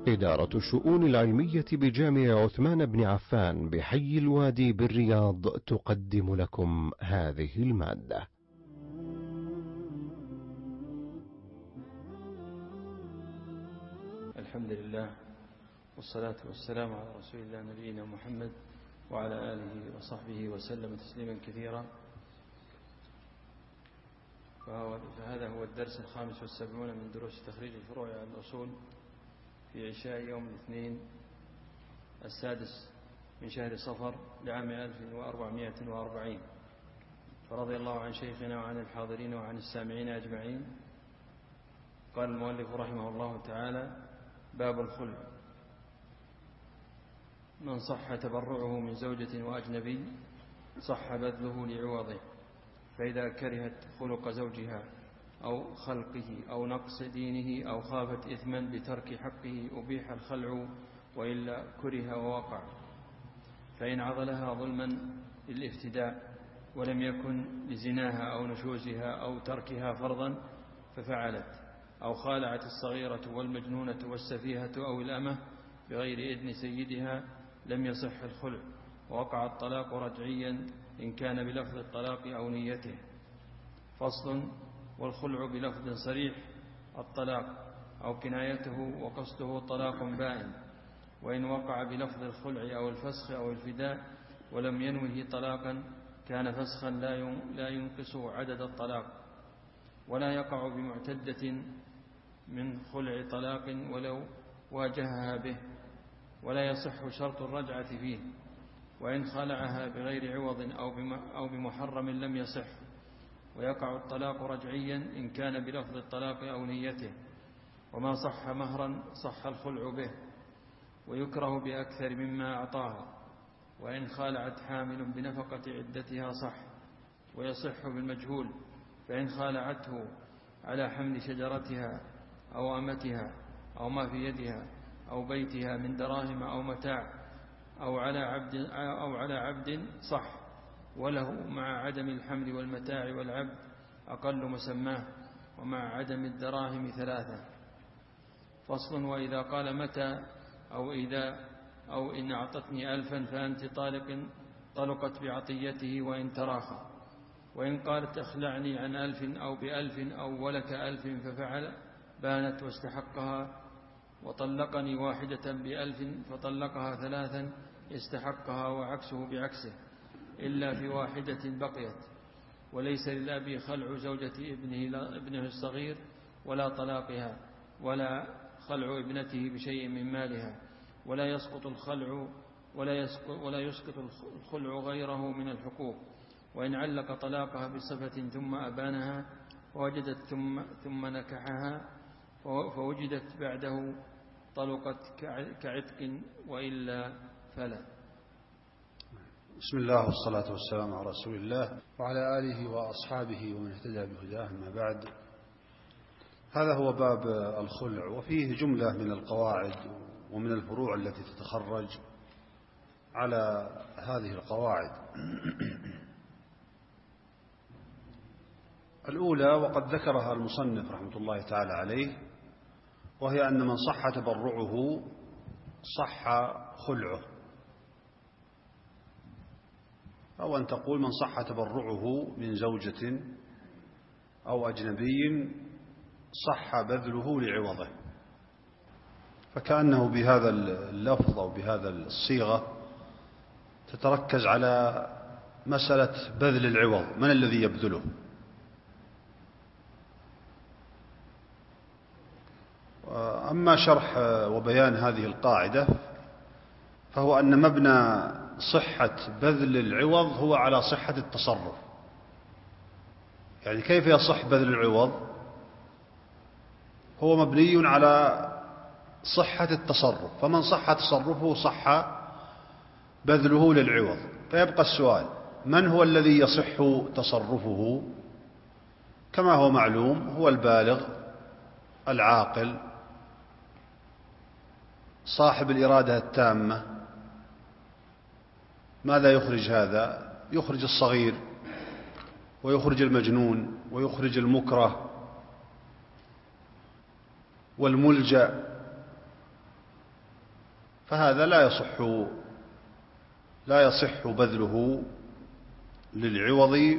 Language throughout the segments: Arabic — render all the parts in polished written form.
إدارة الشؤون العلمية بجامع عثمان بن عفان بحي الوادي بالرياض تقدم لكم هذه المادة. الحمد لله والصلاة والسلام على رسول الله نبينا محمد وعلى آله وصحبه وسلم تسليما كثيرا. فهذا هو الدرس 75 من دروس تخريج الفروع على الأصول في عشاء يوم الاثنين 6 من شهر صفر لعام 1440. فرضي الله عن شيخنا وعن الحاضرين وعن السامعين أجمعين. قال المؤلف رحمه الله تعالى: باب الخلع. من صح تبرعه من زوجة وأجنبي صح بذله لعوضه، فإذا كرهت خلق زوجها أو خلقه أو نقص دينه أو خافت إثما بترك حقه أبيح الخلع، وإلا كره ووقع. فإن عضلها ظلما للافتداء ولم يكن لزناها أو نشوزها أو تركها فرضا ففعلت، أو خالعت الصغيرة والمجنونة والسفيهة أو الأمة بغير إذن سيدها لم يصح الخلع، ووقع الطلاق رجعيا إن كان بلفظ الطلاق أو نيته. فصل: والخلع بلفظ صريح الطلاق أو كنايته وقصده طلاق بائن، وإن وقع بلفظ الخلع أو الفسخ أو الفداء ولم ينوه طلاقا كان فسخا لا ينقص عدد الطلاق، ولا يقع بمعتدة من خلع طلاق ولو واجهها به، ولا يصح شرط الرجعة فيه. وإن خلعها بغير عوض أو بمحرم لم يصح، ويقع الطلاق رجعيا إن كان بلفظ الطلاق أو نيته. وما صح مهرا صح الخلع به، ويكره بأكثر مما أعطاها. وإن خالعت حامل بنفقة عدتها صح، ويصح بالمجهول. فإن خالعته على حمل شجرتها أو أمتها أو ما في يدها أو بيتها من دراهم أو متاع أو على عبد صح، وله مع عدم الحمل والمتاع والعبد أقل مسماه، ومع عدم الدراهم 3. فصل: وإذا قال متى أو إذا أو إن أعطتني 1000 فأنت طلقت بعطيته وإن تراخى. وإن قالت اخلعني عن 1000 أو ب1000 أو ولك 1000 ففعل بانت واستحقها، وطلقني واحدة ب1000 فطلقها 3 استحقها، وعكسه بعكسه، إلا في واحدة بقيت. وليس للأب خلع زوجة ابنه الصغير ولا طلاقها، ولا خلع ابنته بشيء من مالها، ولا يسقط الخلع غيره من الحقوق. وإن علق طلاقها بصفة ثم أبانها فوجدت ثم نكحها فوجدت بعده طلقت كعتق، وإلا فلا. بسم الله والصلاة والسلام على رسول الله وعلى آله وأصحابه ومن اهتدى بهداه. أما بعد، هذا هو باب الخلع، وفيه جملة من القواعد ومن الفروع التي تتخرج على هذه القواعد. الأولى وقد ذكرها المصنف رحمة الله تعالى عليه، وهي أن من صح تبرعه صح خلعه، أو أن تقول من صح تبرعه من زوجة أو أجنبي صح بذله لعوضه. فكأنه بهذا اللفظ أو بهذا الصيغة تتركز على مسألة بذل العوض، من الذي يبذله. أما شرح وبيان هذه القاعدة فهو أن مبنى صحة بذل العوض هو على صحة التصرف. يعني كيف يصح بذل العوض؟ هو مبني على صحة التصرف، فمن صح تصرفه صح بذله للعوض. فيبقى السؤال: من هو الذي يصح تصرفه؟ كما هو معلوم هو البالغ العاقل صاحب الإرادة التامة. ماذا يخرج هذا؟ يخرج الصغير ويخرج المجنون ويخرج المكره والملجأ فهذا لا يصح بذله للعوض،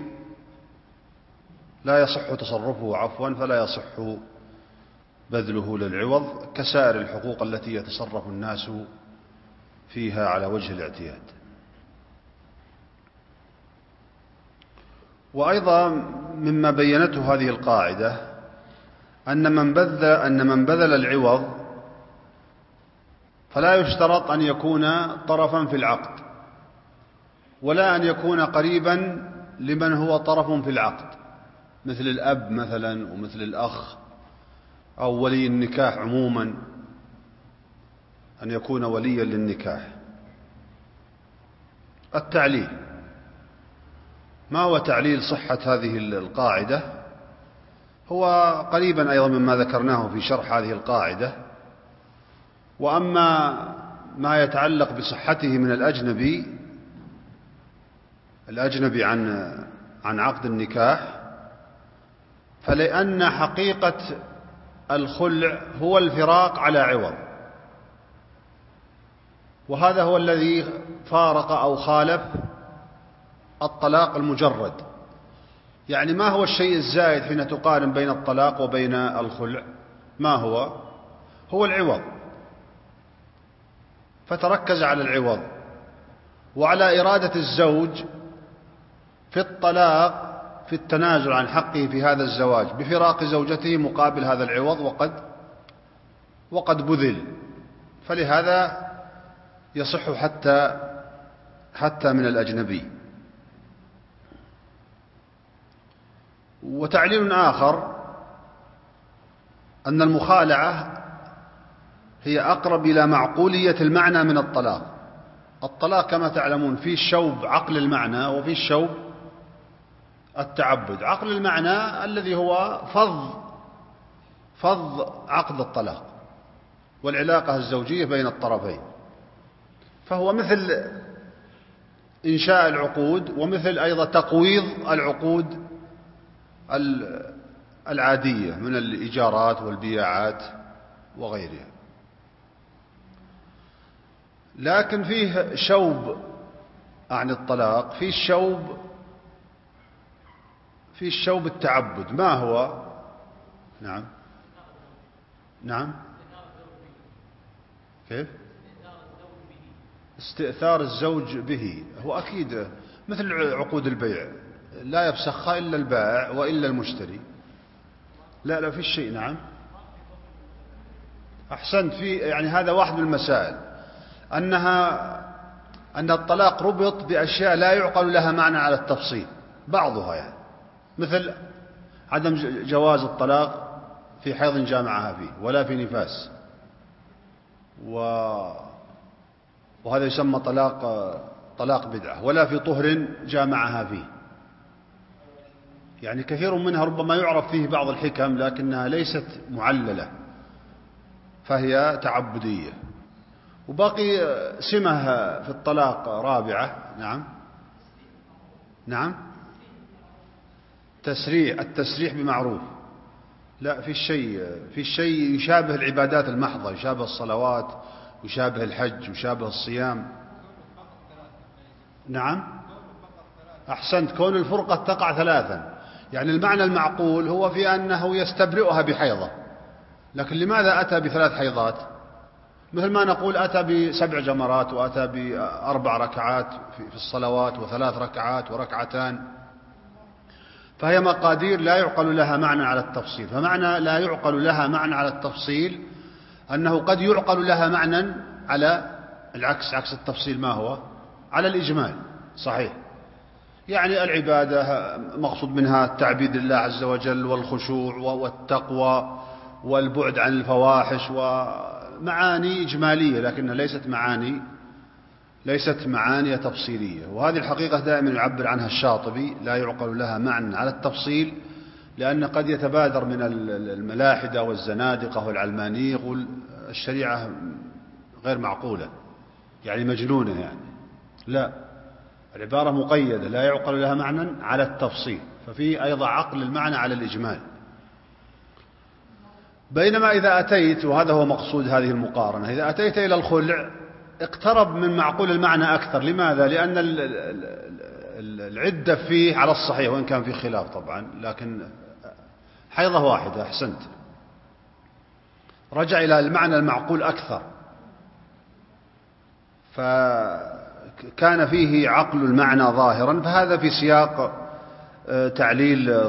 لا يصح تصرفه عفوا، فلا يصح بذله للعوض كسائر الحقوق التي يتصرف الناس فيها على وجه الاعتياد. وأيضا مما بينته هذه القاعدة أن من بذل العوض فلا يشترط أن يكون طرفا في العقد، ولا أن يكون قريبا لمن هو طرف في العقد، مثل الأب مثلا ومثل الأخ أو ولي النكاح عموما، أن يكون وليا للنكاح. التعليل، ما هو تعليل صحة هذه القاعدة؟ هو قريبا أيضا مما ذكرناه في شرح هذه القاعدة. وأما ما يتعلق بصحته من الأجنبي عن عقد النكاح، فلأن حقيقة الخلع هو الفراق على عوض، وهذا هو الذي فارق أو خالف الطلاق المجرد. يعني ما هو الشيء الزائد حين تقارن بين الطلاق وبين الخلع؟ ما هو العوض، فتركز على العوض وعلى إرادة الزوج في الطلاق، في التنازل عن حقه في هذا الزواج بفراق زوجته مقابل هذا العوض وقد بذل، فلهذا يصح حتى من الأجنبي. وتعليل آخر أن المخالعة هي أقرب إلى معقولية المعنى من الطلاق. الطلاق كما تعلمون فيه الشوب عقل المعنى وفيه الشوب التعبد. عقل المعنى الذي هو فض عقد الطلاق والعلاقة الزوجية بين الطرفين، فهو مثل إنشاء العقود ومثل أيضا تقويض العقود العادية من الإيجارات والبياعات وغيرها. لكن فيه شوب عن الطلاق، فيه الشوب التعبد. ما هو؟ نعم كيف؟ استئثار الزوج به. هو أكيد مثل عقود البيع، لا يفسخها إلا البائع وإلا المشتري. لا في الشيء. نعم أحسنت. يعني هذا واحد من المسائل، أن الطلاق ربط بأشياء لا يعقل لها معنى على التفصيل، بعضها يعني مثل عدم جواز الطلاق في حيض جامعها فيه ولا في نفاس، وهذا يسمى طلاق بدعة، ولا في طهر جامعها فيه. يعني كثير منها ربما يعرف فيه بعض الحكم لكنها ليست معللة، فهي تعبدية. وباقي سمة في الطلاق رابعة. نعم التسريح بمعروف. لا في الشيء يشابه العبادات المحضة، يشابه الصلوات ويشابه الحج ويشابه الصيام. نعم أحسنت. كون الفرقة تقع ثلاثا، يعني المعنى المعقول هو في أنه يستبرئها بحيضة، لكن لماذا أتى بثلاث حيضات؟ مثل ما نقول أتى ب7 جمرات وأتى ب4 ركعات في الصلوات و3 ركعات وركعتان، فهي مقادير لا يعقل لها معنى على التفصيل. فمعنى لا يعقل لها معنى على التفصيل أنه قد يعقل لها معنى على العكس، عكس التفصيل. ما هو؟ على الإجمال. صحيح. يعني العبادة مقصود منها التعبيد لله عز وجل والخشوع والتقوى والبعد عن الفواحش، ومعاني إجمالية لكنها ليست معاني تفصيلية. وهذه الحقيقة دائما يعبر عنها الشاطبي، لا يعقل لها معنى على التفصيل، لأن قد يتبادر من الملاحدة والزنادقة والعلمانية يقول الشريعة غير معقولة، يعني مجنونة يعني. لا، العبارة مقيدة، لا يعقل لها معنى على التفصيل، ففي أيضا عقل المعنى على الإجمال. بينما إذا أتيت، وهذا هو مقصود هذه المقارنة، إذا أتيت إلى الخلع اقترب من معقول المعنى أكثر. لماذا؟ لأن العدة فيه على الصحيح، وإن كان فيه خلاف طبعا، لكن حيضة واحدة. أحسنت، رجع إلى المعنى المعقول أكثر، فكان فيه عقل المعنى ظاهرا، فهذا في سياق تعليل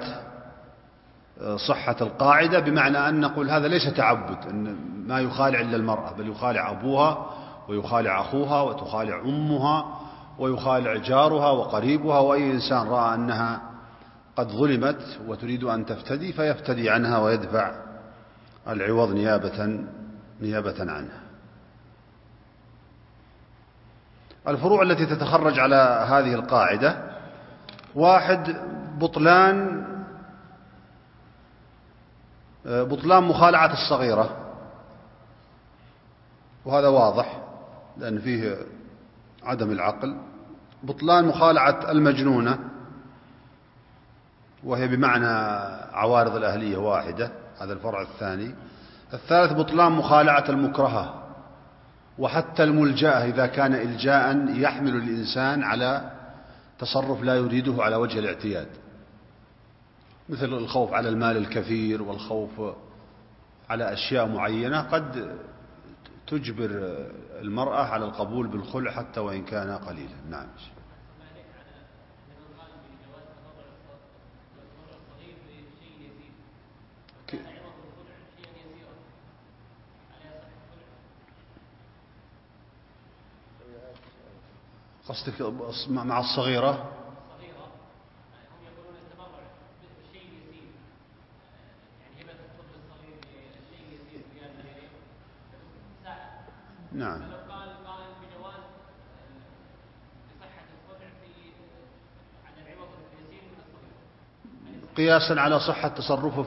صحة القاعدة، بمعنى أن نقول هذا ليس تعبد، أن ما يخالع إلا المرأة، بل يخالع أبوها ويخالع أخوها وتخالع أمها ويخالع جارها وقريبها، وأي إنسان رأى أنها قد ظلمت وتريد أن تفتدي فيفتدي عنها ويدفع العوض نيابة عنها. الفروع التي تتخرج على هذه القاعدة: واحد، بطلان مخالعة الصغيرة، وهذا واضح لأن فيه عدم العقل. بطلان مخالعة المجنونة، وهي بمعنى عوارض الأهلية واحدة، هذا الفرع الثاني. الثالث، بطلان مخالعة المكرهة، وحتى الملجأة إذا كان إلجاء يحمل الإنسان على تصرف لا يريده على وجه الاعتياد، مثل الخوف على المال الكثير والخوف على أشياء معينة قد تجبر المرأة على القبول بالخلع حتى وإن كان قليلا. نعم. قصدك مع الصغيرة؟ نعم. قياسا على صحة تصرفه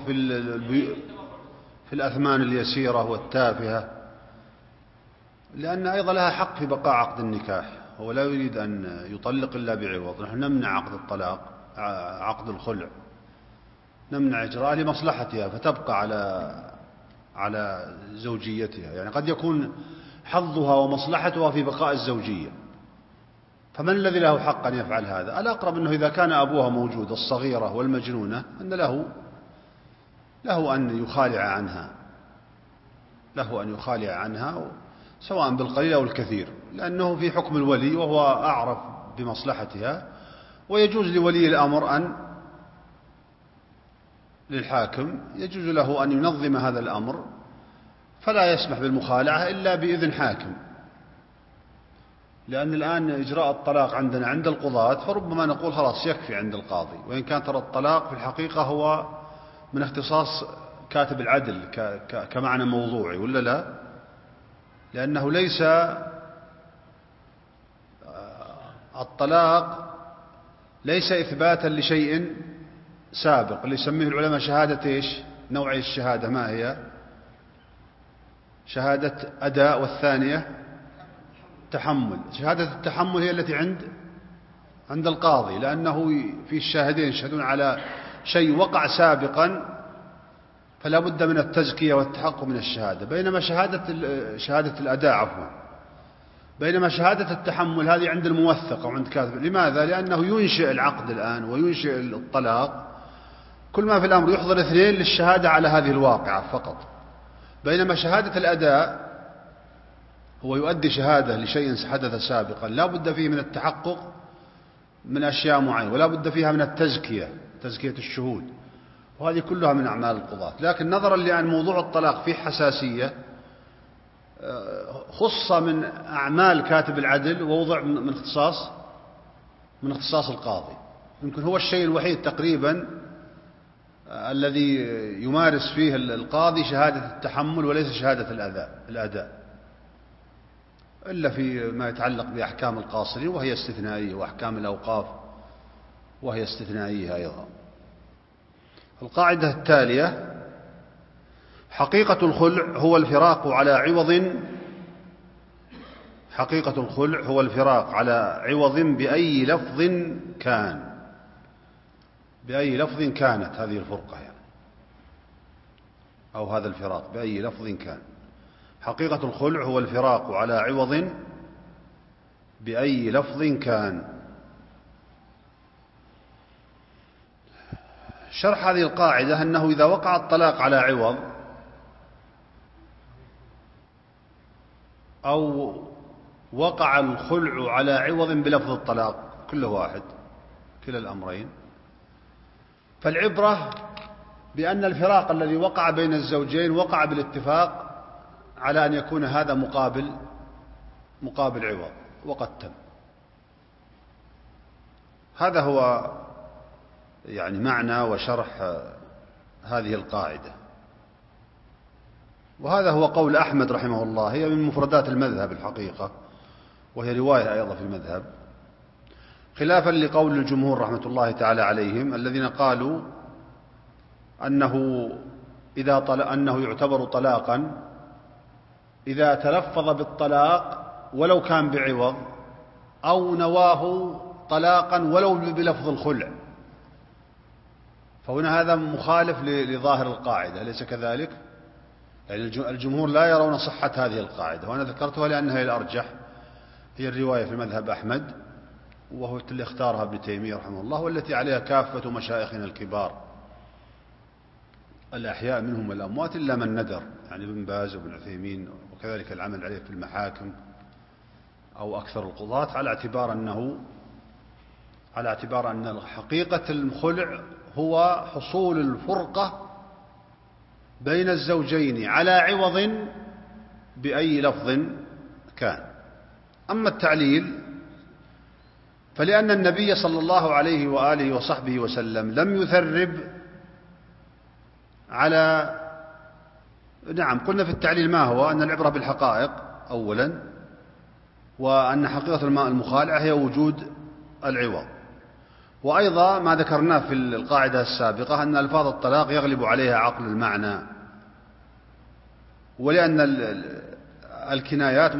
في الأثمان اليسيرة والتافهة، لأن أيضا لها حق في بقاء عقد النكاح، هو لا يريد أن يطلق إلا بعوض. نحن نمنع عقد الطلاق، عقد الخلع، نمنع إجراءه لمصلحتها فتبقى على زوجيتها. يعني قد يكون حظها ومصلحتها في بقاء الزوجية، فمن الذي له حق أن يفعل هذا؟ الأقرب أنه إذا كان أبوها موجود، الصغيرة والمجنونة، أن له أن يخالع عنها سواء بالقليل أو الكثير، لأنه في حكم الولي وهو أعرف بمصلحتها، ويجوز لولي الأمر للحاكم يجوز له أن ينظم هذا الأمر، فلا يسمح بالمخالعة إلا بإذن حاكم. لأن الآن إجراء الطلاق عندنا عند القضاة، فربما نقول خلاص يكفي عند القاضي، وإن كان ترى الطلاق في الحقيقة هو من اختصاص كاتب العدل كمعنى موضوعي، ولا لا؟ لأنه ليس الطلاق ليس إثباتا لشيء سابق، اللي يسميه العلماء شهادة إيش؟ نوعي الشهادة ما هي؟ شهادة أداء، والثانية تحمل. شهادة التحمل هي التي عند القاضي، لأنه في الشاهدين يشهدون على شيء وقع سابقا، فلا بد من التزكية والتحقق من الشهادة. بينما شهادة الأداء بينما شهادة التحمل هذه عند الموثق أو عند كاتب. لماذا؟ لأنه ينشئ العقد الآن وينشئ الطلاق، كل ما في الأمر يحضر اثنين للشهادة على هذه الواقعة فقط. بينما شهادة الأداء هو يؤدي شهادة لشيء حدث سابقا، لا بد فيه من التحقق من أشياء معينة، ولا بد فيها من تزكية الشهود، وهذه كلها من أعمال القضاة. لكن نظرا لأن موضوع الطلاق فيه حساسية، خص من أعمال كاتب العدل ووضع من اختصاص القاضي. يمكن هو الشيء الوحيد تقريبا الذي يمارس فيه القاضي شهادة التحمل وليس شهادة الأداء، إلا في ما يتعلق بأحكام القاصرين وهي استثنائية، وأحكام الأوقاف وهي استثنائية أيضا. القاعدة التالية: حقيقة الخلع هو الفراق على عوض بأي لفظ كان. بأي لفظ كانت هذه الفرقة يعني، أو هذا الفراق بأي لفظ كان. حقيقة الخلع هو الفراق على عوض بأي لفظ كان. شرح هذه القاعدة أنه إذا وقع الطلاق على عوض أو وقع الخلع على عوض بلفظ الطلاق كله واحد، كلا الأمرين، فالعبرة بأن الفراق الذي وقع بين الزوجين وقع بالاتفاق على أن يكون هذا مقابل عوض وقد تم. هذا هو يعني معنى وشرح هذه القاعدة، وهذا هو قول أحمد رحمه الله. هي من مفردات المذهب الحقيقة، وهي رواية أيضا في المذهب، خلافا لقول الجمهور رحمة الله تعالى عليهم الذين قالوا أنه يعتبر طلاقا إذا تلفظ بالطلاق ولو كان بعوض، أو نواه طلاقا ولو بلفظ الخلع. فهنا هذا مخالف لظاهر القاعدة، أليس كذلك؟ يعني الجمهور لا يرون صحة هذه القاعدة، وأنا ذكرتها لأنها هي الأرجح، هي الرواية في مذهب أحمد، وهو اللي اختارها ابن تيمية رحمه الله، والتي عليها كافة مشايخنا الكبار الأحياء منهم والأموات إلا من ندر، يعني ابن باز وابن عثيمين، وكذلك العمل عليه في المحاكم أو أكثر القضاة، على اعتبار أن حقيقة الخلع هو حصول الفرقة بين الزوجين على عوض بأي لفظ كان. أما التعليل فلأن النبي صلى الله عليه وآله وصحبه وسلم لم يثرب على قلنا في التعليل ما هو؟ أن العبرة بالحقائق أولا، وأن حقيقة المخالعة هي وجود العوض، وأيضا ما ذكرناه في القاعدة السابقة أن ألفاظ الطلاق يغلب عليها عقل المعنى، ولأن الكنايات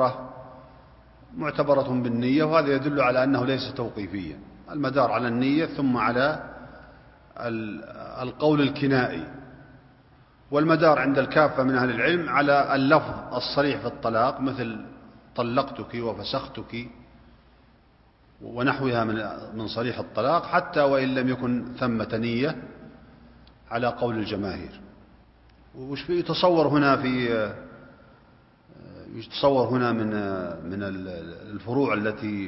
معتبرة بالنية، وهذا يدل على أنه ليس توقيفيا، المدار على النية ثم على القول الكنائي، والمدار عند الكافة من أهل العلم على اللفظ الصريح في الطلاق، مثل طلقتك وفسختك ونحوها من صريح الطلاق، حتى وإن لم يكن ثمة نية على قول الجماهير. وش يتصور هنا من الفروع التي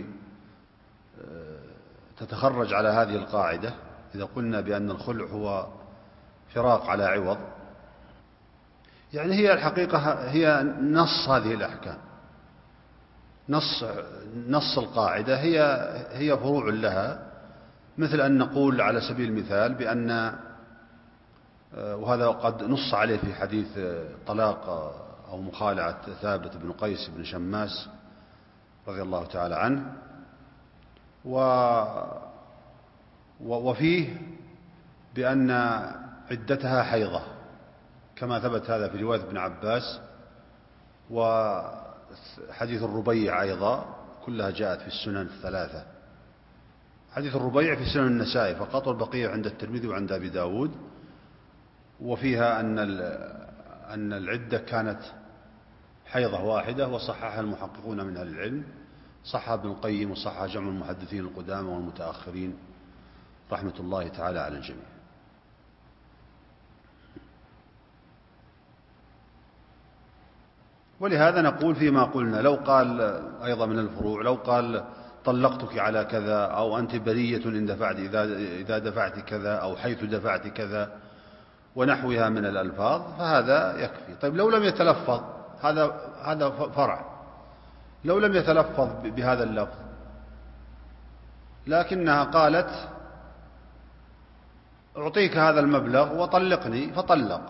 تتخرج على هذه القاعدة، إذا قلنا بأن الخلع هو فراق على عوض، يعني هي الحقيقة هي نص هذه الأحكام، نص القاعدة هي فروع لها، مثل أن نقول على سبيل المثال بأن، وهذا قد نص عليه في حديث طلاق أو مخالعة ثابت بن قيس بن شماس رضي الله تعالى عنه، وفيه بأن عدتها حيضة، كما ثبت هذا في رواية ابن عباس، وحديث الربيع أيضا كلها جاءت في السنن الثلاثة. حديث الربيع في سنن النسائي فقط، والبقية عند الترمذي وعند أبي داود، وفيها أن العدة كانت حيضة واحدة، وصححها المحققون من أهل العلم، صحها ابن القيم وصحها جمع المحدثين القدامى والمتأخرين رحمة الله تعالى على الجميع. ولهذا نقول فيما قلنا، لو قال أيضا من الفروع، لو قال طلقتك على كذا، أو أنت برية إن دفعت إذا دفعت كذا، أو حيث دفعت كذا، ونحوها من الألفاظ، فهذا يكفي. طيب لو لم يتلفظ، هذا فرع، لو لم يتلفظ بهذا اللفظ لكنها قالت أعطيك هذا المبلغ وطلقني، فطلق،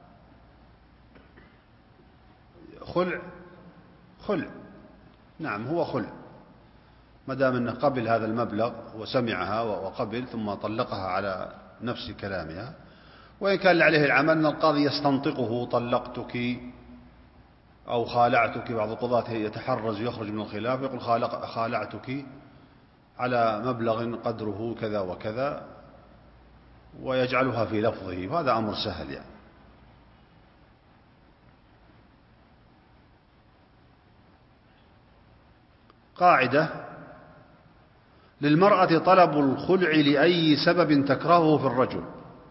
خلع، نعم هو خلع، ما دام أنه قبل هذا المبلغ وسمعها وقبل ثم طلقها على نفس كلامها. وإن كان عليه العمل أن القاضي يستنطقه طلقتك أو خالعتك، بعض القضاة يتحرز ويخرج من الخلاف يقول خالعتك على مبلغ قدره كذا وكذا، ويجعلها في لفظه، وهذا أمر سهل يعني. قاعدة: للمرأة طلب الخلع لأي سبب تكرهه في الرجل.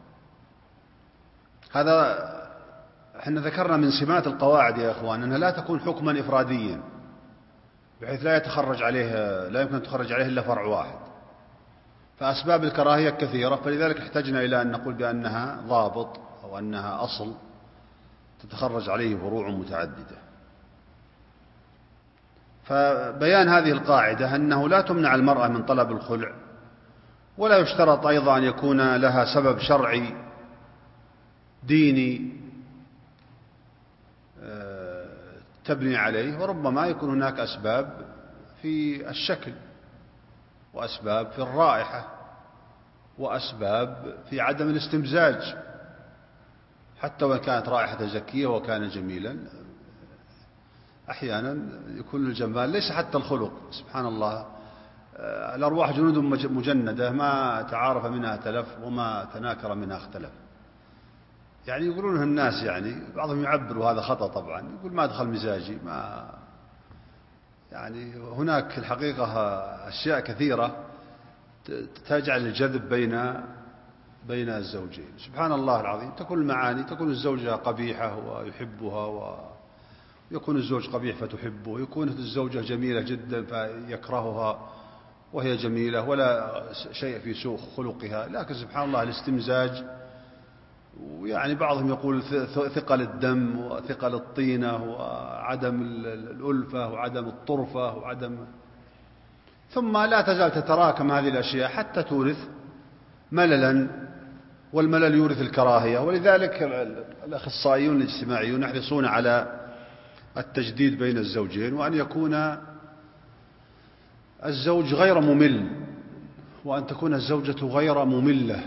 هذا احنا ذكرنا من سمات القواعد يا اخوان أنها لا تكون حكما إفراديا بحيث لا يمكن أن تخرج عليه إلا فرع واحد، فأسباب الكراهية كثيرة، فلذلك احتجنا إلى أن نقول بأنها ضابط أو أنها أصل تتخرج عليه فروع متعددة. فبيان هذه القاعدة أنه لا تمنع المرأة من طلب الخلع، ولا يشترط أيضا أن يكون لها سبب شرعي ديني تبني عليه، وربما يكون هناك أسباب في الشكل، وأسباب في الرائحة، وأسباب في عدم الاستمزاج، حتى وإن كانت رائحة زكية وكان جميلا. أحيانا يكون الجمال ليس حتى الخلق، سبحان الله، الأرواح جنود مجندة ما تعارف منها تلف وما تناكر منها اختلف. يعني يقولونها الناس، يعني بعضهم يعبروا هذا خطأ طبعا، يقول ما دخل مزاجي، ما يعني هناك الحقيقة أشياء كثيرة تجعل الجذب بين الزوجين. سبحان الله العظيم، تكون المعاني، تكون الزوجة قبيحة ويحبها، ويكون الزوج قبيح فتحبه، يكون الزوجة جميلة جدا فيكرهها وهي جميلة ولا شيء في سوء خلقها، لكن سبحان الله الاستمزاج، ويعني بعضهم يقول ثقل الدم وثقل الطينة وعدم الألفة وعدم الطرفة ثم لا تزال تتراكم هذه الأشياء حتى تورث مللا، والملل يورث الكراهية. ولذلك الأخصائيون الاجتماعيون يحرصون على التجديد بين الزوجين، وأن يكون الزوج غير ممل، وأن تكون الزوجة غير مملة.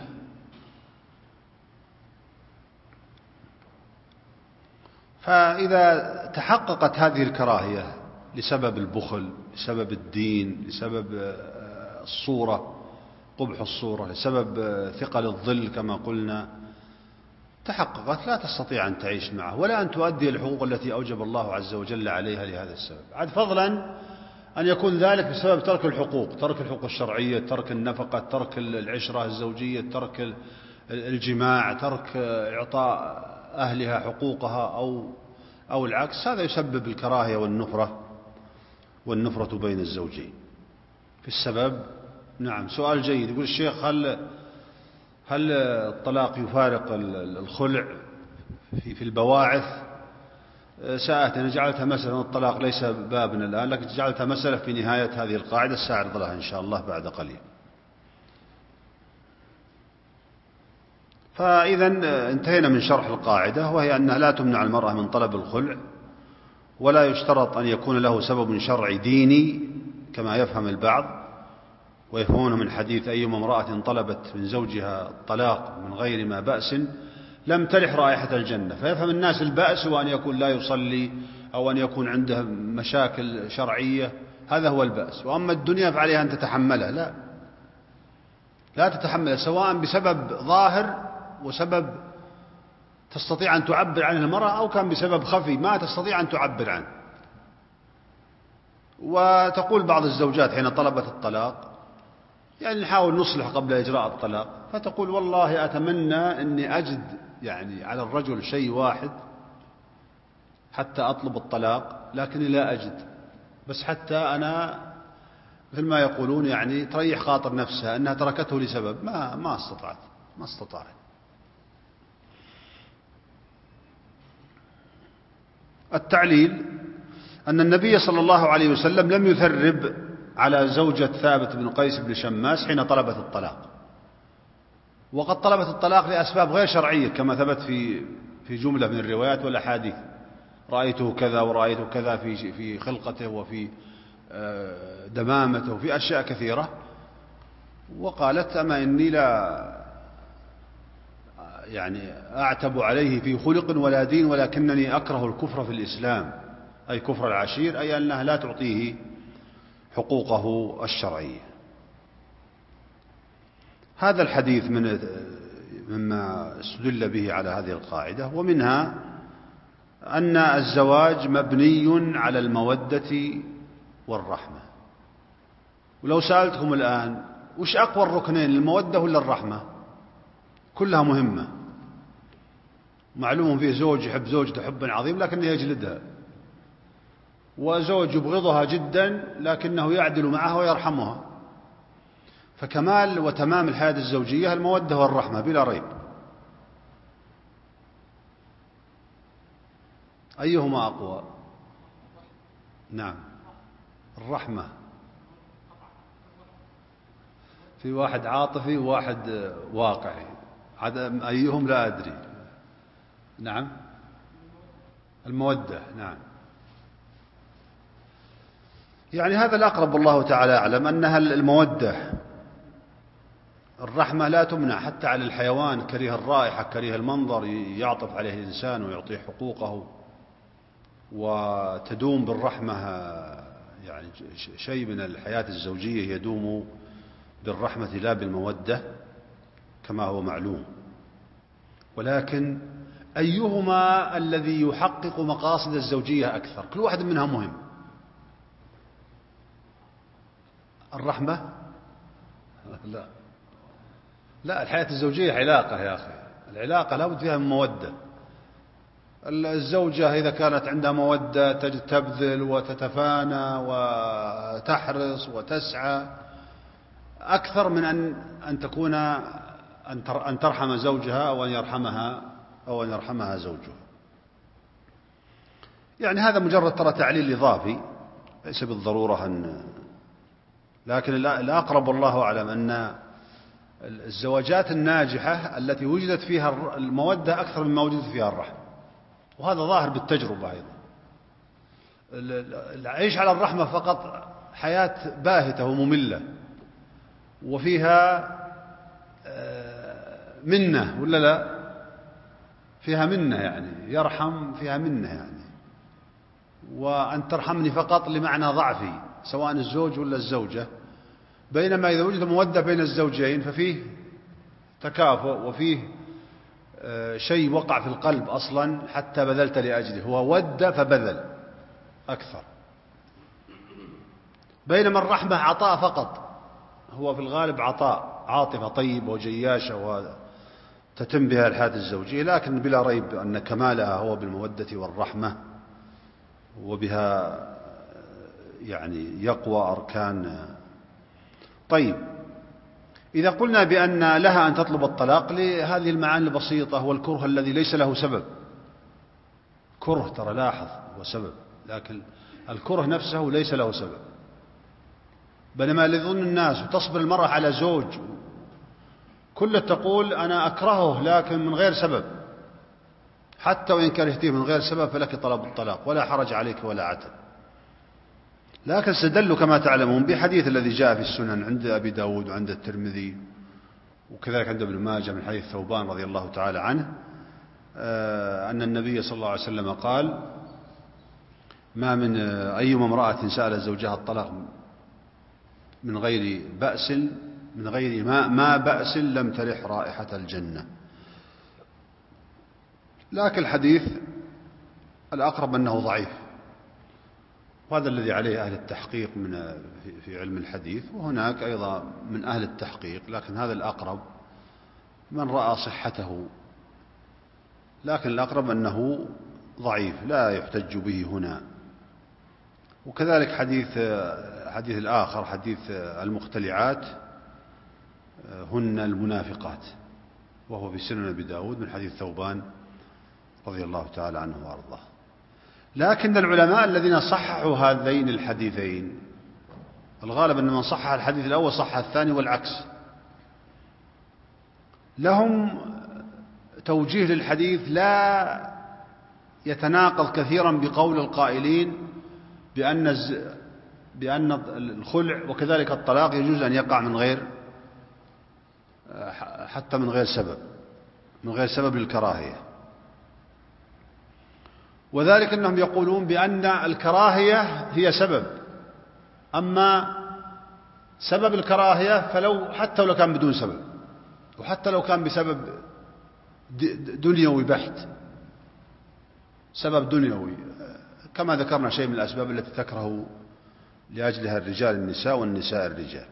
فإذا تحققت هذه الكراهية لسبب البخل، لسبب الدين، لسبب الصورة، قبح الصورة، لسبب ثقل الظل كما قلنا، تحققت، لا تستطيع أن تعيش معه ولا أن تؤدي الحقوق التي أوجب الله عز وجل عليها لهذا السبب. عاد فضلا أن يكون ذلك بسبب ترك الحقوق الشرعية، ترك النفقة، ترك العشرة الزوجية، ترك الجماع، ترك إعطاء أهلها حقوقها أو العكس. هذا يسبب الكراهية والنفرة بين الزوجين في السبب. نعم، سؤال جيد. يقول الشيخ: هل الطلاق يفارق الخلع في البواعث؟ ساءت، أنا جعلتها مسألة، الطلاق ليس بابنا الآن، لكن جعلتها مسألة في نهاية هذه القاعدة، سأعرض لها إن شاء الله بعد قليل. فإذا انتهينا من شرح القاعدة، وهي أنها لا تمنع المرأة من طلب الخلع، ولا يشترط أن يكون له سبب شرعي ديني كما يفهم البعض، ويفهمون من حديث: أيما امرأة طلبت من زوجها الطلاق من غير ما بأس لم ترح رائحة الجنة. فيفهم الناس البأس وأن يكون لا يصلي أو أن يكون عنده مشاكل شرعية، هذا هو البأس. وأما الدنيا فعليها أن تتحملها، لا تتحملها، سواء بسبب ظاهر وسبب تستطيع أن تعبر عنه المرأة، أو كان بسبب خفي ما تستطيع أن تعبر عنه. وتقول بعض الزوجات حين طلبت الطلاق، يعني نحاول نصلح قبل إجراء الطلاق، فتقول: والله أتمنى أني أجد يعني على الرجل شيء واحد حتى أطلب الطلاق، لكني لا أجد، بس حتى أنا مثل ما يقولون يعني تريح خاطر نفسها أنها تركته لسبب ما استطاعت. التعليل أن النبي صلى الله عليه وسلم لم يثرب على زوجة ثابت بن قيس بن شماس حين طلبت الطلاق، وقد طلبت الطلاق لأسباب غير شرعية كما ثبت في جملة من الروايات والأحاديث: رأيته كذا ورأيته كذا في خلقته وفي دمامته وفي أشياء كثيرة. وقالت: أما إني لا يعني أعتب عليه في خلق ولا دين، ولكنني أكره الكفر في الإسلام، أي كفر العشير، أي أنها لا تعطيه حقوقه الشرعية. هذا الحديث مما استدل به على هذه القاعدة. ومنها أن الزواج مبني على المودة والرحمة، ولو سألتكم الآن وش أقوى الركنين، المودة ولا الرحمة؟ كلها مهمة. معلوم فيه زوج يحب زوجته حبا عظيم لكنه يجلدها، وزوج يبغضها جدا لكنه يعدل معها ويرحمها. فكمال وتمام الحياة الزوجية المودة والرحمة بلا ريب. أيهما أقوى؟ نعم الرحمة. في واحد عاطفي وواحد واقعي، أيهم لا أدري. نعم المودة. نعم يعني هذا الأقرب والله تعالى أعلم أنها المودة. الرحمة لا تمنع حتى على الحيوان، كريه الرائحة كريه المنظر يعطف عليه الإنسان ويعطيه حقوقه، وتدوم بالرحمة. يعني شيء من الحياة الزوجية يدوم بالرحمة لا بالمودة كما هو معلوم. ولكن أيهما الذي يحقق مقاصد الزوجية أكثر؟ كل واحد منها مهم. الرحمة؟ لا الحياة الزوجية علاقة يا أخي، العلاقة لا بد فيها من مودة. الزوجة إذا كانت عندها مودة تبذل وتتفانى وتحرص وتسعى أكثر من أن ترحم زوجها أو أن يرحمها زوجها. يعني هذا مجرد ترى تعليل إضافي ليس بالضرورة لكن الأقرب والله أعلم أن الزواجات الناجحة التي وجدت فيها المودة أكثر مما وجدت فيها الرحمة، وهذا ظاهر بالتجربة أيضا. العيش على الرحمة فقط حياة باهتة ومملة، وفيها منة ولا لا؟ فيها منة، يعني يرحم فيها منة، يعني وأن ترحمني فقط لمعنى ضعفي سواء الزوج ولا الزوجة. بينما إذا وجد مودة بين الزوجين ففيه تكافؤ وفيه شيء وقع في القلب أصلا حتى بذلت لأجله، هو ود فبذل أكثر. بينما الرحمة عطاء فقط، هو في الغالب عطاء، عاطفة طيبة وجياشة وتتم بها الحياة الزوجية، لكن بلا ريب أن كمالها هو بالمودة والرحمة، وبها يعني يقوى أركان. طيب إذا قلنا بأن لها أن تطلب الطلاق لهذه المعاني البسيطة، هو الكره الذي ليس له سبب. كره ترى لاحظ هو سبب، لكن الكره نفسه ليس له سبب. بينما يظن الناس وتصبر المرأة على زوج كل تقول أنا أكرهه لكن من غير سبب، حتى وإن كرهتيه من غير سبب فلك طلب الطلاق ولا حرج عليك ولا عتب. لكن استدلوا كما تعلمون بحديث الذي جاء في السنن عند أبي داود وعند الترمذي وكذلك عند ابن ماجه من حديث ثوبان رضي الله تعالى عنه أن النبي صلى الله عليه وسلم قال: ما من أيما امرأة سألت زوجها الطلاق من غير بأس، من غير ما بأس لم ترح رائحة الجنة. لكن الحديث الأقرب أنه ضعيف، وهذا الذي عليه أهل التحقيق في علم الحديث، وهناك أيضا من أهل التحقيق، لكن هذا الأقرب من رأى صحته، لكن الأقرب أنه ضعيف لا يحتج به هنا. وكذلك حديث الآخر حديث المختلعات هن المنافقات، وهو في سنن أبي داود من حديث ثوبان رضي الله تعالى عنه وأرضاه. لكن العلماء الذين صححوا هذين الحديثين الغالب أن من صحح الحديث الأول صحح الثاني والعكس. لهم توجيه للحديث لا يتناقض كثيرا بقول القائلين بأن الخلع وكذلك الطلاق يجوز أن يقع حتى من غير سبب للكراهية. وذلك أنهم يقولون بأن الكراهية هي سبب، أما سبب الكراهية حتى لو كان بدون سبب، وحتى لو كان بسبب دنيوي بحت، سبب دنيوي كما ذكرنا شيء من الأسباب التي تكره لأجلها الرجال النساء والنساء الرجال.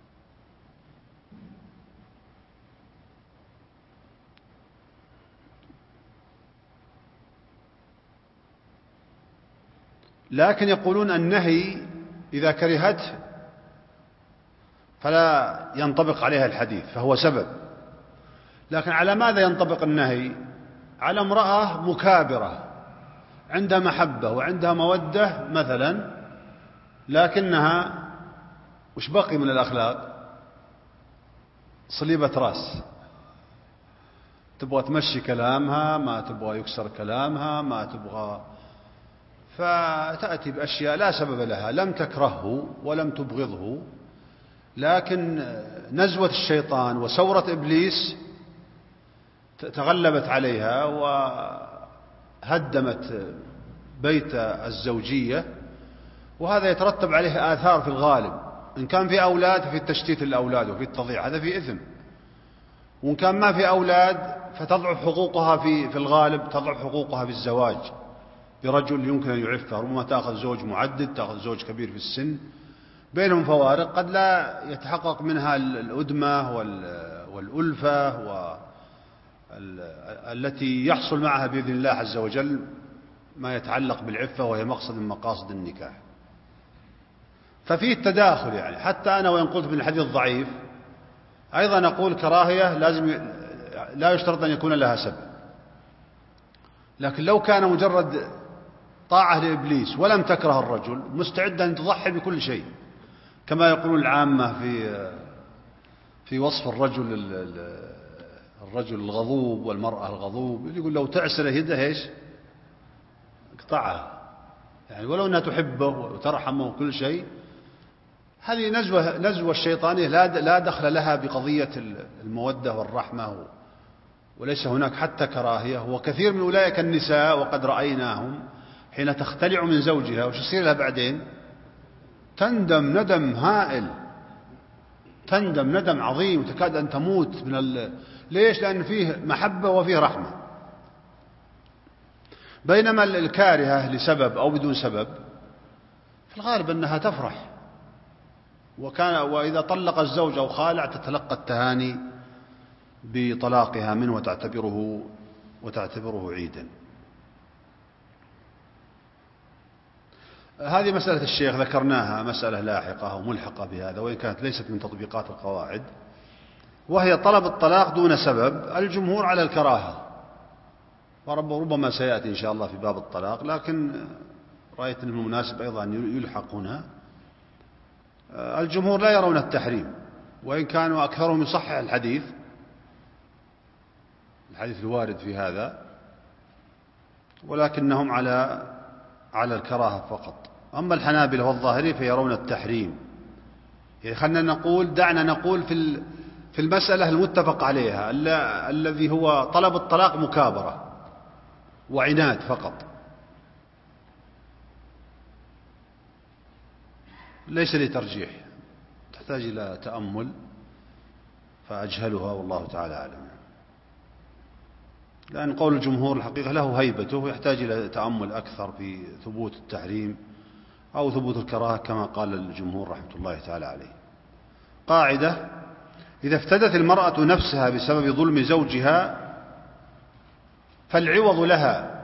لكن يقولون النهي إذا كرهته فلا ينطبق عليها الحديث، فهو سبب. لكن على ماذا ينطبق النهي؟ على امرأة مكابرة عندها محبة وعندها مودة مثلا، لكنها وش بقي من الأخلاق؟ صليبة رأس، تبغى تمشي كلامها، ما تبغى يكسر كلامها، ما تبغى، فتأتي بأشياء لا سبب لها، لم تكرهه ولم تبغضه، لكن نزوة الشيطان وسورة إبليس تغلبت عليها وهدمت بيت الزوجية، وهذا يترتب عليه آثار في الغالب. إن كان في أولاد في تشتيت الأولاد وفي التضييع، هذا في إثم. وإن كان ما في أولاد فتضعف حقوقها في الغالب، تضعف حقوقها في الزواج برجل يمكن أن يعفها. ربما تأخذ زوج معدد، تأخذ زوج كبير في السن، بينهم فوارق قد لا يتحقق منها الأدمة والألفة التي يحصل معها بإذن الله عز وجل ما يتعلق بالعفة، وهي مقصد من مقاصد النكاح. ففيه التداخل يعني. حتى أنا وإن قلت بالحديث ضعيف أيضا أقول كراهية لا يشترط أن يكون لها سبب. لكن لو كان مجرد طاعة لإبليس ولم تكره الرجل، مستعد أن تضحي بكل شيء، كما يقولون العامة في وصف الرجل الغضوب والمرأة الغضوب، يقول لو تعسر يده ايش؟ اقطعها، يعني ولو أنها تحبه وترحمه وكل شيء. هذه نزوة الشيطانية لا دخل لها بقضية المودة والرحمة، وليس هناك حتى كراهية. وكثير من أولئك النساء وقد رأيناهم حين تختلع من زوجها وش يصير لها بعدين؟ تندم ندم هائل، تندم ندم عظيم، تكاد أن تموت ليش؟ لأن فيه محبة وفيه رحمة. بينما الكارهة لسبب أو بدون سبب في الغالب أنها تفرح، وإذا طلق الزوج أو خالع تتلقى التهاني بطلاقها منه وتعتبره عيدا. هذه مسألة الشيخ ذكرناها، مسألة لاحقة وملحقة بهذا، وإن كانت ليست من تطبيقات القواعد، وهي طلب الطلاق دون سبب. الجمهور على الكراهة، وربما سيأتي إن شاء الله في باب الطلاق، لكن رأيت أنه مناسب أيضا أن يلحق هنا. الجمهور لا يرون التحريم، وإن كانوا أكثرهم يصحح الحديث الوارد في هذا، ولكنهم على الكراهة فقط. أما الحنابلة والظاهرية فيرون التحريم. يعني دعنا نقول في المسألة المتفق عليها الذي هو طلب الطلاق مكابرة وعناد فقط، ليس لترجيح، تحتاج إلى تأمل فأجهلها والله تعالى أعلم. لأن قول الجمهور الحقيقة له هيبته، ويحتاج إلى تأمل أكثر في ثبوت التحريم أو ثبوت الكراهة كما قال الجمهور رحمة الله تعالى عليه. قاعدة: إذا افتدت المرأة نفسها بسبب ظلم زوجها فالعوض لها.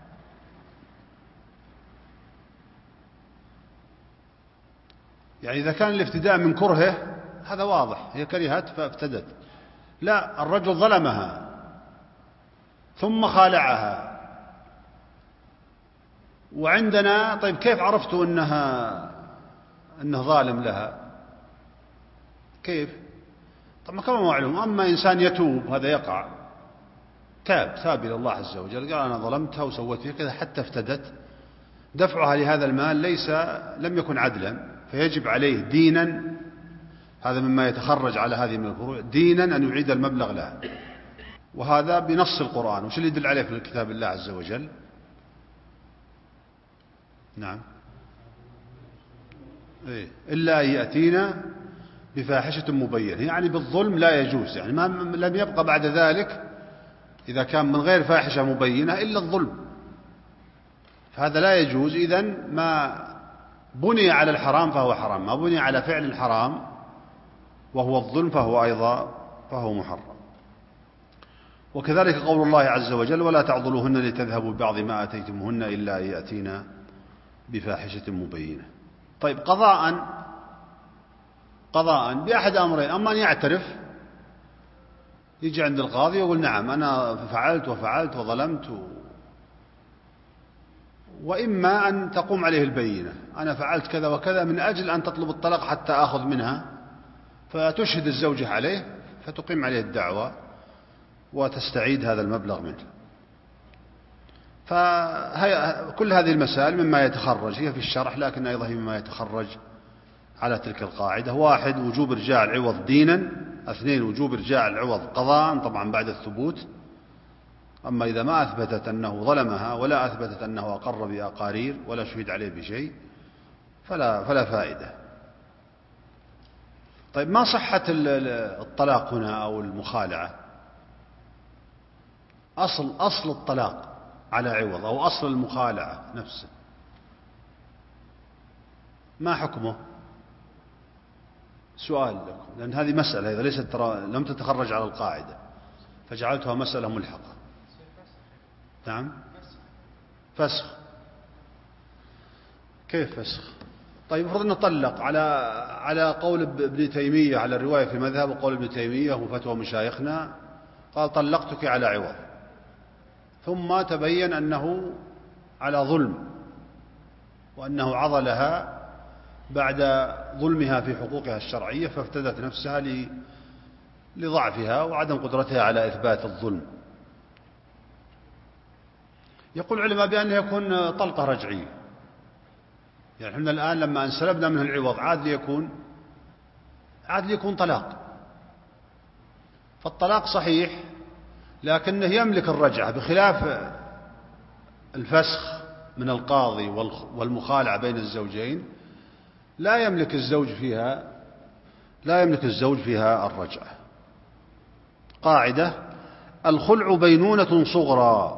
يعني إذا كان الافتداء من كرهه هذا واضح، هي كرهت فافتدت. لا، الرجل ظلمها ثم خالعها، وعندنا طيب كيف عرفتوا أنه ظالم لها؟ كيف؟ طبعا كما معلوم، أما إنسان يتوب هذا يقع، تاب إلى الله عز وجل، قال أنا ظلمتها وسويت فيها كذا حتى افتدت، دفعها لهذا المال لم يكن عدلا، فيجب عليه دينا، هذا مما يتخرج على هذه من الفروع، دينا أن يعيد المبلغ لها. وهذا بنص القرآن. وش اللي يدل عليه في كتاب الله عز وجل؟ نعم، إلا أن يأتينا بفاحشة مبينة، يعني بالظلم لا يجوز، يعني ما لم يبقى بعد ذلك إذا كان من غير فاحشة مبينة إلا الظلم، فهذا لا يجوز. إذن بني على الحرام فهو حرام، ما بني على فعل الحرام وهو الظلم فهو محرم. وكذلك قول الله عز وجل: ولا تعضلوهن لتذهبوا ببعض ما آتيتموهن إلا أن يأتينا بفاحشة مبينة. طيب، قضاء بأحد أمرين: أما أن يعترف، يجي عند القاضي ويقول: نعم أنا فعلت وفعلت وظلمت، وإما أن تقوم عليه البينة: أنا فعلت كذا وكذا، من أجل أن تطلب الطلاق حتى آخذ منها، فتشهد الزوجة عليه فتقيم عليه الدعوة وتستعيد هذا المبلغ منه. فكل هذه المسائل مما يتخرج، هي في الشرح لكن أيضا هي مما يتخرج على تلك القاعدة: 1. وجوب إرجاع العوض دينا. 2. وجوب إرجاع العوض قضاء، طبعا بعد الثبوت. أما إذا ما أثبتت أنه ظلمها ولا أثبتت أنه أقر بأقارير ولا شهد عليه بشيء فلا فائدة. طيب، ما صحة الطلاق هنا أو المخالعة؟ أصل الطلاق على عوض أو أصل المخالعة نفسه ما حكمه؟ سؤال لكم، لأن هذه مسألة إذا ليست لم تتخرج على القاعدة فجعلتها مسألة ملحقة. نعم، فسخ. كيف فسخ؟ طيب، المفروض أن نطلق على قول ابن تيمية، على الرواية في المذهب وقول ابن تيمية وفتوى مشايخنا، قال: طلقتك على عوض، ثم تبين أنه على ظلم وأنه عضلها بعد ظلمها في حقوقها الشرعية، فافتدت نفسها لضعفها وعدم قدرتها على إثبات الظلم. يقول العلماء بأنه يكون طلقة رجعية، يعني احنا الآن لما انسلبنا منه العوض عاد ليكون طلاق. فالطلاق صحيح لكنه يملك الرجعة، بخلاف الفسخ من القاضي والمخالعة بين الزوجين لا يملك الزوج فيها الرجعة. قاعدة: الخلع بينونة صغرى.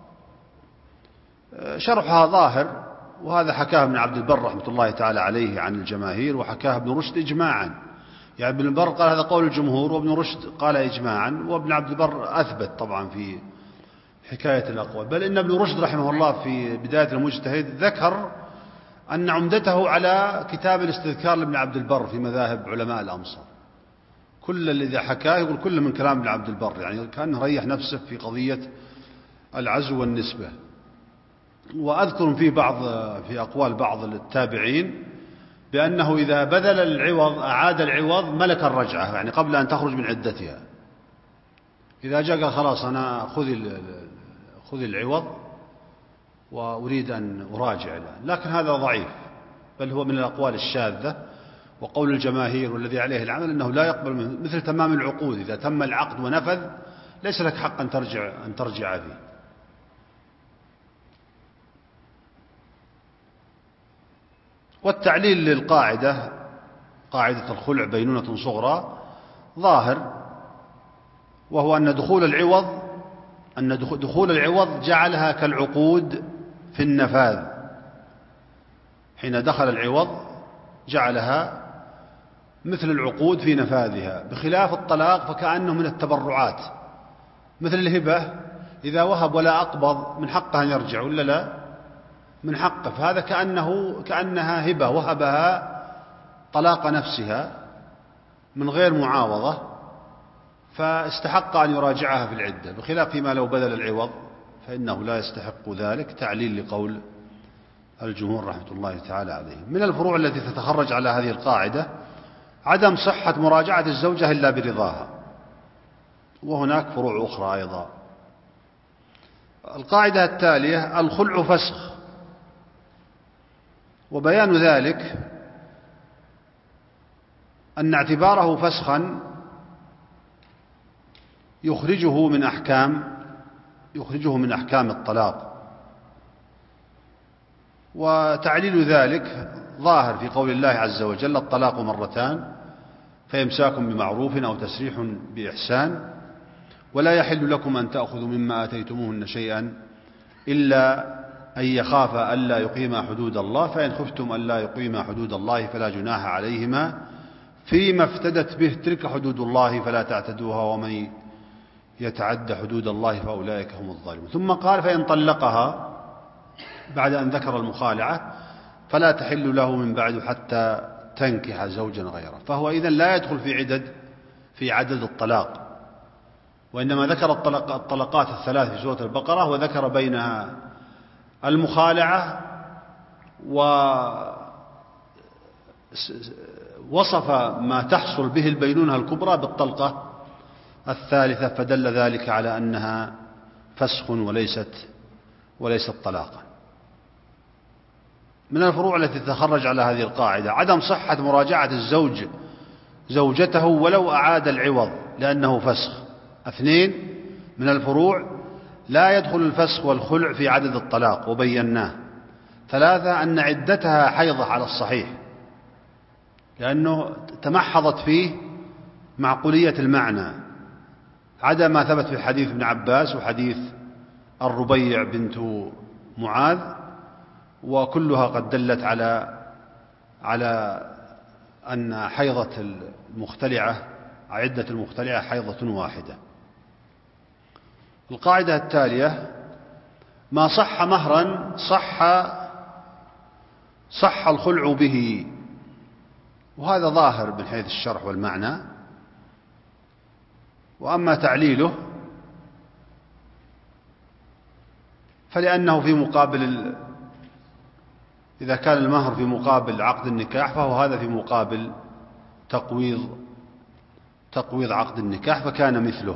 شرحها ظاهر، وهذا حكاه ابن عبد البر رحمة الله تعالى عليه عن الجماهير، وحكاه ابن رشد إجماعا. يعني ابن البر قال هذا قول الجمهور، وابن رشد قال إجماعا، وابن عبد البر أثبت طبعا في حكاية الأقوال. بل إن ابن رشد رحمه الله في بداية المجتهد ذكر أن عمدته على كتاب الاستذكار لابن عبد البر في مذاهب علماء الأمصار. كل الذي حكاه يقول كل من كلام ابن عبد البر، يعني كان ريح نفسه في قضية العزو والنسبة. وأذكر في أقوال بعض التابعين بأنه إذا بذل العوض أعاد العوض ملك الرجعة، يعني قبل أن تخرج من عدتها. إذا جاء قال: خلاص أنا خذ العوض وأريد أن أراجع له، لكن هذا ضعيف، بل هو من الأقوال الشاذة. وقول الجماهير والذي عليه العمل أنه لا يقبل، مثل تمام العقود، إذا تم العقد ونفذ ليس لك حق أن ترجع فيه. والتعليل للقاعدة، قاعدة الخلع بينونة صغرى، ظاهر، وهو أن دخول العوض جعلها كالعقود في النفاذ. حين دخل العوض جعلها مثل العقود في نفاذها، بخلاف الطلاق فكأنه من التبرعات، مثل الهبة، إذا وهب ولا أقبض من حقه أن يرجع ولا لا؟ من حقه. فهذا كأنها هبة وهبها طلاق نفسها من غير معاوضة، فاستحق أن يراجعها في العدة، بخلاف فيما لو بذل العوض فإنه لا يستحق ذلك، تعليل لقول الجمهور رحمة الله تعالى عليه. من الفروع التي تتخرج على هذه القاعدة عدم صحة مراجعة الزوجة إلا برضاها، وهناك فروع أخرى أيضا. القاعدة التالية: الخلع فسخ. وبيان ذلك أن اعتباره فسخا يخرجه من أحكام الطلاق. وتعليل ذلك ظاهر في قول الله عز وجل: الطلاق مرتان، فإمساك بمعروف أو تسريح بإحسان، ولا يحل لكم أن تأخذوا مما آتيتموهن شيئا إلا أن يخاف ألا يقيم حدود الله، فإن خفتم ألا يقيم حدود الله فلا جناح عليهما فيما افتدت به تلك حدود الله فلا تعتدوها ومن يتعد حدود الله فأولئك هم الظالمون. ثم قال فإن طلقها بعد أن ذكر المخالعة فلا تحل له من بعد حتى تنكح زوجا غيره. فهو إذن لا يدخل في عدد الطلاق، وإنما ذكر الطلقات الثلاث في سورة البقرة، وذكر بينها المخالعة، ووصف ما تحصل به البينونة الكبرى بالطلقة الثالثة، فدل ذلك على أنها فسخ وليست طلاقا. من الفروع التي تتخرج على هذه القاعدة عدم صحة مراجعة الزوج زوجته ولو أعاد العوض لأنه فسخ. 2 من الفروع لا يدخل الفسخ والخلع في عدد الطلاق وبيناه. 3 أن عدتها حيضة على الصحيح، لأنه تمحضت فيه معقولية المعنى، عدا ما ثبت في حديث ابن عباس وحديث الربيع بنت معاذ، وكلها قد دلت على أن حيضة المختلعة عدة المختلعة حيضة واحدة. القاعدة التالية: ما صح مهرا صح الخلع به، وهذا ظاهر من حيث الشرح والمعنى. وأما تعليله فلأنه في مقابل، إذا كان المهر في مقابل عقد النكاح فهو هذا في مقابل تقويض عقد النكاح، فكان مثله.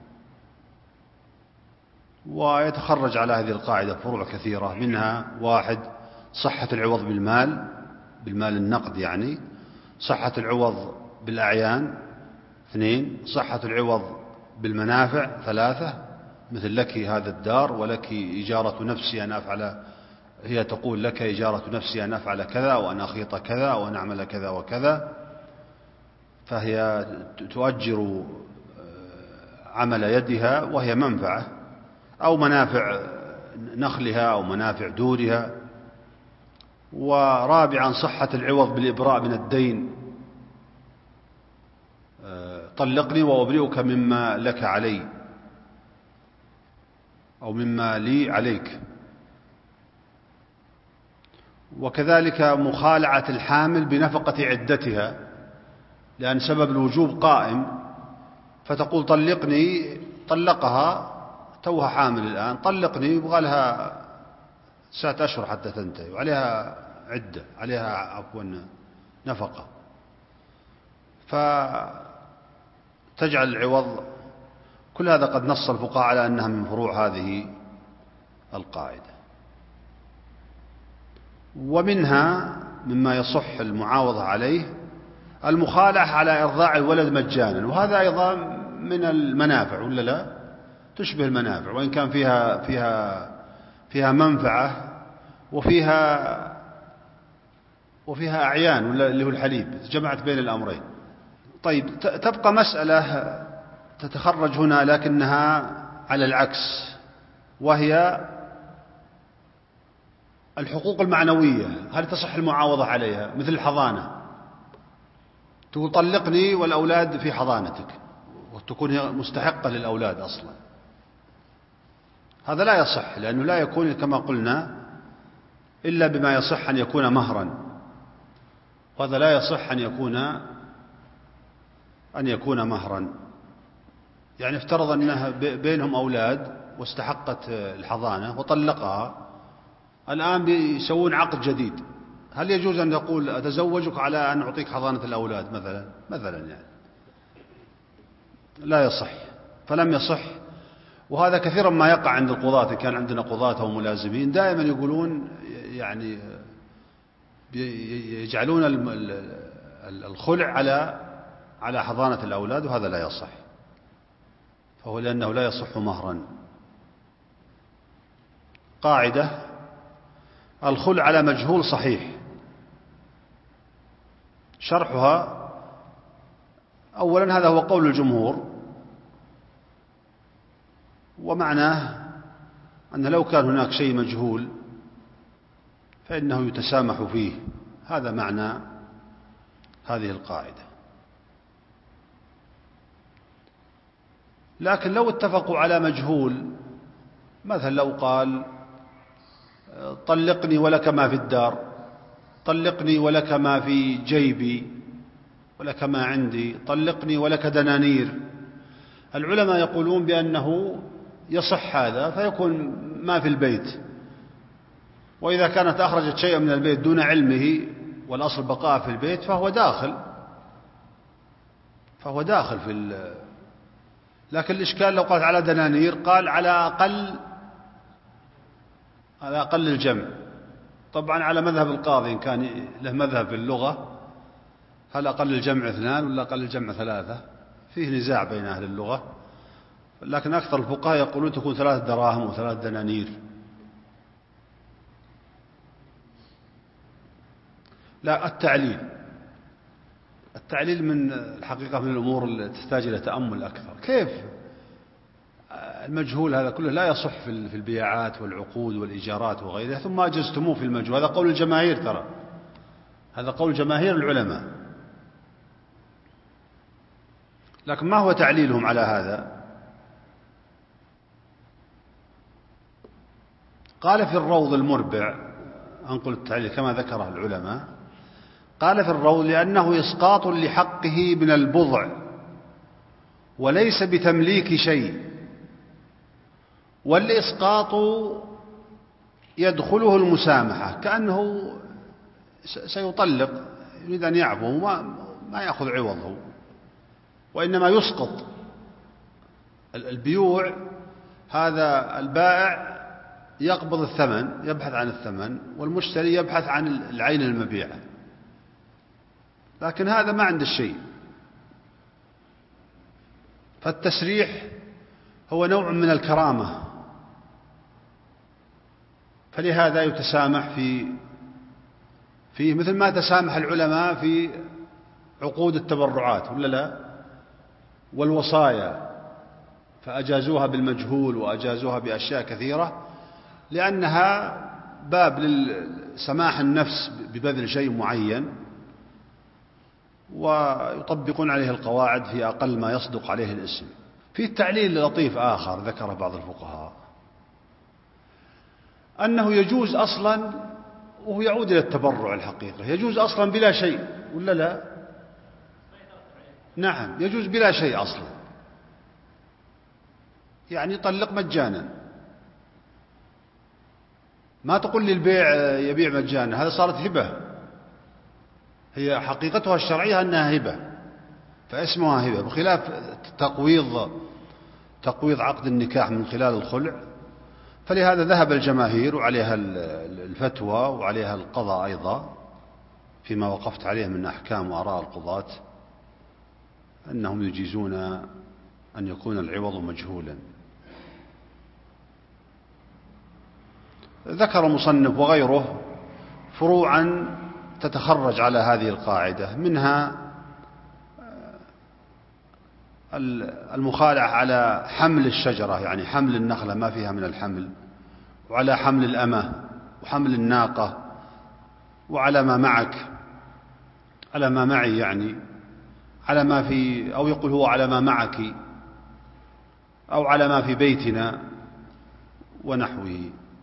ويتخرج على هذه القاعدة فروع كثيرة، منها 1 صحة العوض بالمال النقد، يعني صحة العوض بالأعيان. 2 صحة العوض بالمنافع. 3 مثل لك هذا الدار ولك إجارة نفسي أن أفعل، هي تقول لك إجارة نفسي أن أفعل كذا وأن أخيط كذا وأن أعمل كذا وكذا، فهي تؤجر عمل يدها وهي منفعة، أو منافع نخلها أو منافع دورها. ورابعا صحة العوض بالإبراء من الدين، طلقني وأبرئك مما لك علي أو مما لي عليك. وكذلك مخالعة الحامل بنفقة عدتها، لأن سبب الوجوب قائم، فتقول طلقني، طلقها توها حامل الآن، طلقني يبغى لها 9 أشهر حتى تنتهي، وعليها عدة، عليها عفوا نفقة، فتجعل العوض. كل هذا قد نص الفقهاء على أنها من فروع هذه القاعدة. ومنها مما يصح المعاوضة عليه المخالعة على إرضاع الولد مجانا، وهذا أيضا من المنافع، ولا لا؟ تشبه المنافع، وإن كان فيها منفعة وفيها أعيان، اللي هو الحليب، جمعت بين الأمرين. طيب، تبقى مسألة تتخرج هنا لكنها على العكس، وهي الحقوق المعنوية. هل تصح المعاوضة عليها؟ مثل الحضانة، تقول طلقني والأولاد في حضانتك، وتكون هي مستحقة للأولاد أصلا. هذا لا يصح، لأنه لا يكون كما قلنا إلا بما يصح أن يكون مهرا، وهذا لا يصح أن يكون مهرا. يعني افترض أنها بينهم أولاد واستحقت الحضانة وطلقها، الآن بيسوون عقد جديد، هل يجوز أن تقول أتزوجك على أن أعطيك حضانة الأولاد مثلا يعني؟ لا يصح، فلم يصح. وهذا كثيرا ما يقع عند القضاة، كان عندنا قضاة أو ملازمين دائما يقولون يعني يجعلون الخلع على حضانة الأولاد، وهذا لا يصح، فهو لأنه لا يصح مهرا. قاعدة: الخلع على مجهول صحيح. شرحها: أولا هذا هو قول الجمهور، ومعناه أن لو كان هناك شيء مجهول فإنه يتسامح فيه. هذا معنى هذه القاعدة. لكن لو اتفقوا على مجهول، مثلا لو قال طلقني ولك ما في الدار، طلقني ولك ما في جيبي ولك ما عندي، طلقني ولك دنانير، العلماء يقولون بأنه يصح هذا فيكون ما في البيت. وإذا كانت أخرجت شيئا من البيت دون علمه والأصل بقاء في البيت فهو داخل في لكن الإشكال لو قالت على دنانير، قال على أقل الجمع. طبعا على مذهب القاضي إن كان له مذهب في اللغة، هل أقل الجمع 2 ولا أقل الجمع 3؟ فيه نزاع بين أهل اللغة، لكن أكثر الفقهاء يقولون تكون 3 دراهم و3 دنانير. لا، التعليل من الحقيقة من الأمور اللي تحتاج إلى تأمل أكثر. كيف المجهول هذا كله لا يصح في البيعات والعقود والإيجارات وغيرها، ثم أجزتموه في المجهول؟ هذا قول الجماهير، ترى هذا قول جماهير العلماء. لكن ما هو تعليلهم على هذا؟ قال في الروض المربع، أنقل التعليل كما ذكره العلماء، قال في الروض: لأنه إسقاط لحقه من البضع وليس بتمليك شيء، والإسقاط يدخله المسامحة، كأنه سيطلق يريد أن يعفو ما يأخذ عوضه، وإنما يسقط البيوع. هذا البائع يقبض الثمن، يبحث عن الثمن، والمشتري يبحث عن العين المبيعة، لكن هذا ما عنده الشيء. فالتسريح هو نوع من الكرامة، فلهذا يتسامح فيه مثل ما تسامح العلماء في عقود التبرعات، ولا لا؟ والوصايا، فأجازوها بالمجهول وأجازوها بأشياء كثيرة، لأنها باب لسماح النفس ببذل شيء معين، ويطبقون عليه القواعد في أقل ما يصدق عليه الاسم. في تعليل لطيف آخر ذكره بعض الفقهاء، أنه يجوز أصلا، وهو يعود إلى التبرع الحقيقة، يجوز أصلا بلا شيء، ولا لا؟ نعم، يجوز بلا شيء أصلا، يعني يطلق مجانا. ما تقول لي البيع يبيع مجانا، هذا صارت هبة، هي حقيقتها الشرعية أنها هبة، فاسمها هبة، بخلاف تقويض عقد النكاح من خلال الخلع. فلهذا ذهب الجماهير وعليها الفتوى وعليها القضاء أيضا فيما وقفت عليه من أحكام وآراء القضاة، أنهم يجيزون أن يكون العوض مجهولا. ذكر المصنف وغيره فروعا تتخرج على هذه القاعدة، منها المخالعة على حمل الشجرة، يعني حمل النخلة ما فيها من الحمل، وعلى حمل الأمة وحمل الناقة، وعلى ما معك، على ما معي، يعني على ما في، أو يقول هو على ما معك، أو على ما في بيتنا ونحوه.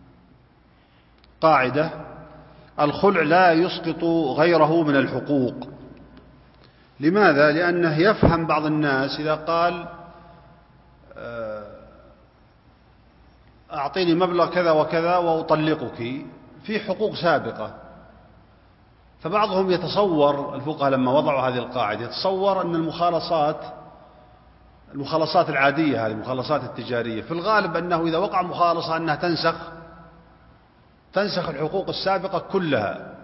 قاعدة: الخلع لا يسقط غيره من الحقوق. لماذا؟ لأنه يفهم بعض الناس إذا قال أعطيني مبلغ كذا وكذا وأطلقك، في حقوق سابقة، فبعضهم يتصور، الفقهاء لما وضعوا هذه القاعدة يتصور أن المخالصات العادية، هذه المخالصات التجارية، في الغالب أنه إذا وقع مخالصة أنها تنسخ الحقوق السابقة كلها،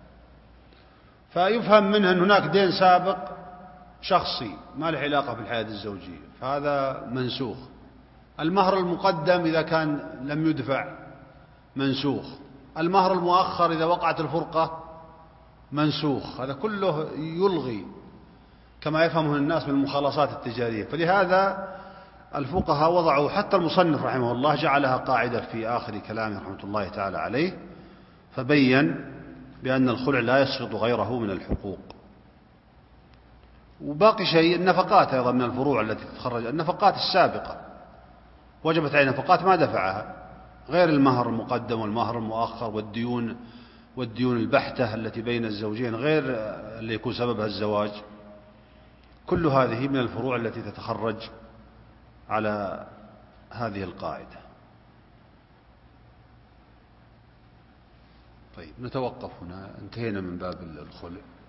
فيفهم منها أن هناك دين سابق شخصي ما له علاقة بالحياة الزوجية، فهذا منسوخ. المهر المقدم إذا كان لم يدفع منسوخ، المهر المؤخر إذا وقعت الفرقة منسوخ، هذا كله يلغي كما يفهمه الناس من المخالصات التجارية. فلهذا الفقهاء وضعوا، حتى المصنف رحمه الله جعلها قاعدة في آخر كلامه رحمة الله تعالى عليه، فبين بأن الخلع لا يسقط غيره من الحقوق. وباقي شيء النفقات أيضا من الفروع التي تتخرج، النفقات السابقة وجبت عليه نفقات ما دفعها، غير المهر المقدم والمهر المؤخر والديون البحتة التي بين الزوجين غير اللي يكون سببها الزواج. كل هذه من الفروع التي تتخرج على هذه القاعدة. طيب نتوقف هنا، انتهينا من باب الخلع.